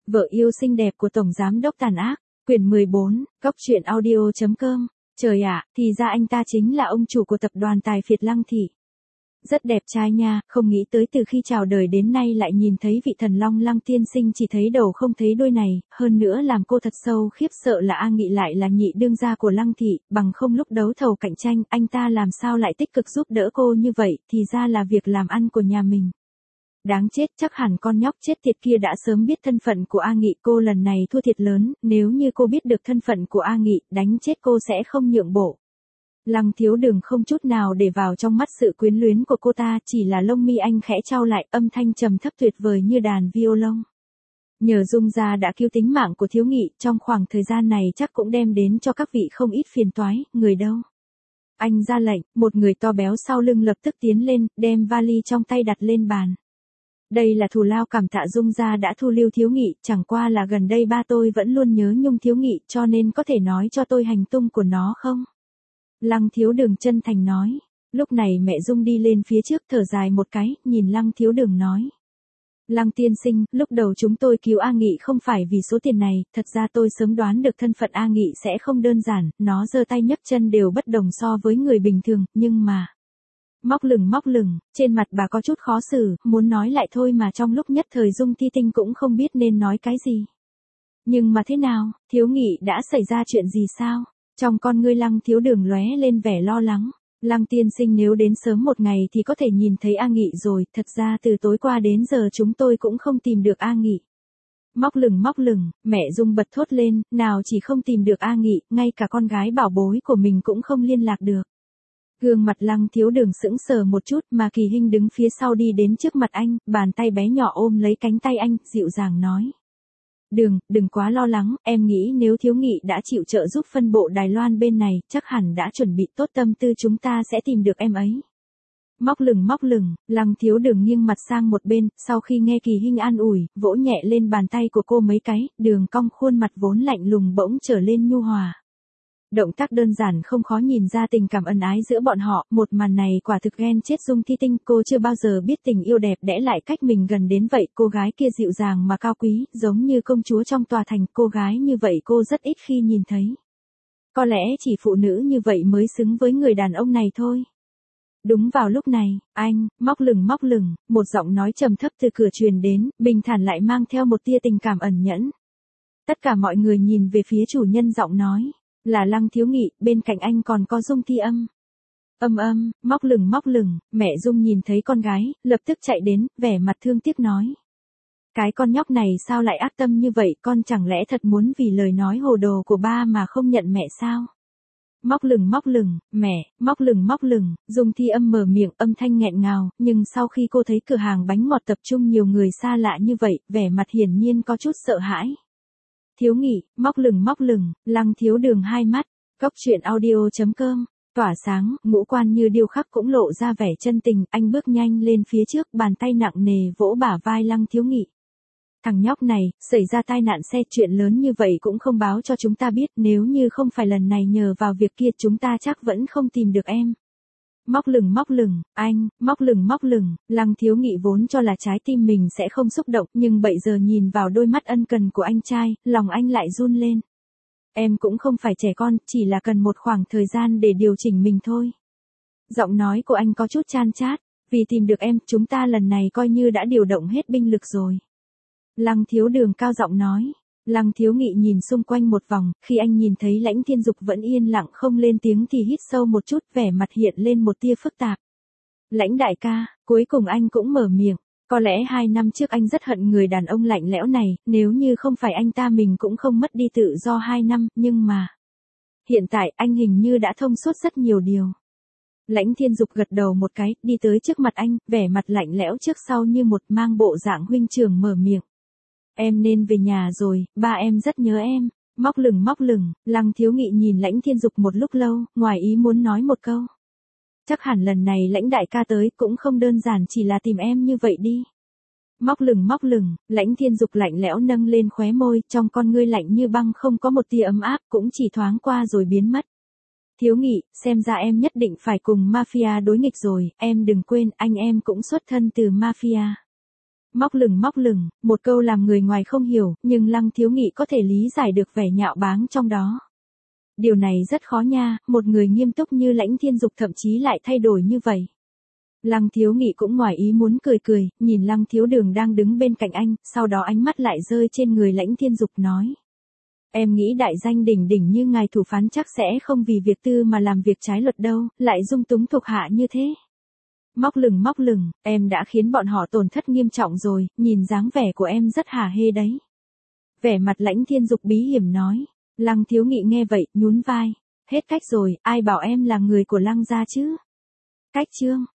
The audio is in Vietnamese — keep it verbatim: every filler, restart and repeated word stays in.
Vợ yêu xinh đẹp của Tổng Giám đốc tàn ác, quyển mười bốn, góc truyện audio.com. Trời ạ, thì ra anh ta chính là ông chủ của tập đoàn tài phiệt Lăng Thị. Rất đẹp trai nha, không nghĩ tới từ khi chào đời đến nay lại nhìn thấy vị thần long Lăng tiên sinh chỉ thấy đầu không thấy đuôi này, hơn nữa làm cô thật sâu khiếp sợ là A Nghị lại là nhị đương gia của Lăng Thị, bằng không lúc đấu thầu cạnh tranh, anh ta làm sao lại tích cực giúp đỡ cô như vậy, thì ra là việc làm ăn của nhà mình. Đáng chết, chắc hẳn con nhóc chết tiệt kia đã sớm biết thân phận của A Nghị, cô lần này thua thiệt lớn, nếu như cô biết được thân phận của A Nghị, đánh chết cô sẽ không nhượng bộ. Lăng Thiếu Đường không chút nào để vào trong mắt sự quyến luyến của cô ta, chỉ là lông mi anh khẽ chau lại, âm thanh trầm thấp tuyệt vời như đàn violon. Nhờ Dung gia đã cứu tính mạng của Thiếu Nghị, trong khoảng thời gian này chắc cũng đem đến cho các vị không ít phiền toái, người đâu? Anh ra lệnh, một người to béo sau lưng lập tức tiến lên, đem vali trong tay đặt lên bàn. Đây là thù lao cảm tạ Dung gia đã thu lưu Thiếu Nghị, chẳng qua là gần đây ba tôi vẫn luôn nhớ nhung Thiếu Nghị, cho nên có thể nói cho tôi hành tung của nó không? Lăng Thiếu Đường chân thành nói. Lúc này mẹ Dung đi lên phía trước thở dài một cái, nhìn Lăng Thiếu Đường nói. Lăng tiên sinh, lúc đầu chúng tôi cứu A Nghị không phải vì số tiền này, thật ra tôi sớm đoán được thân phận A Nghị sẽ không đơn giản, nó giơ tay nhấc chân đều bất đồng so với người bình thường, nhưng mà... Móc lửng móc lửng, trên mặt bà có chút khó xử, muốn nói lại thôi mà trong lúc nhất thời Dung Thi Tinh cũng không biết nên nói cái gì. Nhưng mà thế nào, Thiếu Nghị đã xảy ra chuyện gì sao? Trong con ngươi Lăng Thiếu Đường lóe lên vẻ lo lắng. Lăng tiên sinh nếu đến sớm một ngày thì có thể nhìn thấy A Nghị rồi, thật ra từ tối qua đến giờ chúng tôi cũng không tìm được A Nghị. Móc lửng móc lửng, mẹ Dung bật thốt lên, nào chỉ không tìm được A Nghị, ngay cả con gái bảo bối của mình cũng không liên lạc được. Gương mặt Lăng Thiếu Đường sững sờ một chút, mà Kỳ Hinh đứng phía sau đi đến trước mặt anh, bàn tay bé nhỏ ôm lấy cánh tay anh, dịu dàng nói. Đường, đừng quá lo lắng, em nghĩ nếu Thiếu Nghị đã chịu trợ giúp phân bộ Đài Loan bên này, chắc hẳn đã chuẩn bị tốt tâm tư chúng ta sẽ tìm được em ấy. Móc lửng móc lửng, Lăng Thiếu Đường nghiêng mặt sang một bên, sau khi nghe Kỳ Hinh an ủi, vỗ nhẹ lên bàn tay của cô mấy cái, đường cong khuôn mặt vốn lạnh lùng bỗng trở lên nhu hòa. Động tác đơn giản không khó nhìn ra tình cảm ân ái giữa bọn họ, một màn này quả thực ghen chết Dung Thi Tinh, cô chưa bao giờ biết tình yêu đẹp đẽ lại cách mình gần đến vậy, cô gái kia dịu dàng mà cao quý, giống như công chúa trong tòa thành, cô gái như vậy cô rất ít khi nhìn thấy. Có lẽ chỉ phụ nữ như vậy mới xứng với người đàn ông này thôi. Đúng vào lúc này, anh, móc lửng móc lửng, một giọng nói trầm thấp từ cửa truyền đến, bình thản lại mang theo một tia tình cảm ẩn nhẫn. Tất cả mọi người nhìn về phía chủ nhân giọng nói. Là Lăng Thiếu Nghị, bên cạnh anh còn có Dung Thi Âm. Âm âm, móc lửng móc lửng, mẹ Dung nhìn thấy con gái, lập tức chạy đến, vẻ mặt thương tiếc nói. Cái con nhóc này sao lại ác tâm như vậy, con chẳng lẽ thật muốn vì lời nói hồ đồ của ba mà không nhận mẹ sao? Móc lửng móc lửng, mẹ, móc lửng móc lửng, Dung Thi Âm mở miệng âm thanh nghẹn ngào, nhưng sau khi cô thấy cửa hàng bánh ngọt tập trung nhiều người xa lạ như vậy, vẻ mặt hiển nhiên có chút sợ hãi. Thiếu Nghị, móc lửng móc lửng, Lăng Thiếu Đường hai mắt, góc truyện audio.com, tỏa sáng, ngũ quan như điêu khắc cũng lộ ra vẻ chân tình, anh bước nhanh lên phía trước, bàn tay nặng nề vỗ bả vai Lăng Thiếu Nghị. Thằng nhóc này, xảy ra tai nạn xe, chuyện lớn như vậy cũng không báo cho chúng ta biết, nếu như không phải lần này nhờ vào việc kia chúng ta chắc vẫn không tìm được em. Móc lửng móc lửng, anh, móc lửng móc lửng, Lăng Thiếu Nghị vốn cho là trái tim mình sẽ không xúc động, nhưng bây giờ nhìn vào đôi mắt ân cần của anh trai, lòng anh lại run lên. Em cũng không phải trẻ con, chỉ là cần một khoảng thời gian để điều chỉnh mình thôi. Giọng nói của anh có chút chan chát, vì tìm được em, chúng ta lần này coi như đã điều động hết binh lực rồi. Lăng Thiếu Đường cao giọng nói. Lăng Thiếu Nghị nhìn xung quanh một vòng, khi anh nhìn thấy Lãnh Thiên Dục vẫn yên lặng không lên tiếng thì hít sâu một chút, vẻ mặt hiện lên một tia phức tạp. Lãnh đại ca, cuối cùng anh cũng mở miệng, có lẽ hai năm trước anh rất hận người đàn ông lạnh lẽo này, nếu như không phải anh ta mình cũng không mất đi tự do hai năm, nhưng mà... Hiện tại anh hình như đã thông suốt rất nhiều điều. Lãnh Thiên Dục gật đầu một cái, đi tới trước mặt anh, vẻ mặt lạnh lẽo trước sau như một mang bộ dạng huynh trưởng mở miệng. Em nên về nhà rồi, ba em rất nhớ em. Móc lửng móc lửng, Lăng Thiếu Nghị nhìn Lãnh Thiên Dục một lúc lâu, ngoài ý muốn nói một câu. Chắc hẳn lần này Lãnh đại ca tới cũng không đơn giản chỉ là tìm em như vậy đi. Móc lửng móc lửng, Lãnh Thiên Dục lạnh lẽo nâng lên khóe môi, trong con ngươi lạnh như băng không có một tia ấm áp, cũng chỉ thoáng qua rồi biến mất. Thiếu Nghị, xem ra em nhất định phải cùng mafia đối nghịch rồi, em đừng quên anh em cũng xuất thân từ mafia. Móc lửng móc lửng, một câu làm người ngoài không hiểu, nhưng Lăng Thiếu Nghị có thể lý giải được vẻ nhạo báng trong đó. Điều này rất khó nha, một người nghiêm túc như Lãnh Thiên Dục thậm chí lại thay đổi như vậy. Lăng Thiếu Nghị cũng ngoài ý muốn cười cười, nhìn Lăng Thiếu Đường đang đứng bên cạnh anh, sau đó ánh mắt lại rơi trên người Lãnh Thiên Dục nói. Em nghĩ đại danh đỉnh đỉnh như ngài thủ phán chắc sẽ không vì việc tư mà làm việc trái luật đâu, lại dung túng thuộc hạ như thế. Móc lửng móc lửng, em đã khiến bọn họ tổn thất nghiêm trọng rồi, nhìn dáng vẻ của em rất hả hê đấy. Vẻ mặt Lãnh Thiên Dục bí hiểm nói. Lăng Thiếu Nghị nghe vậy, nhún vai. Hết cách rồi, ai bảo em là người của Lăng gia chứ? Cách chương.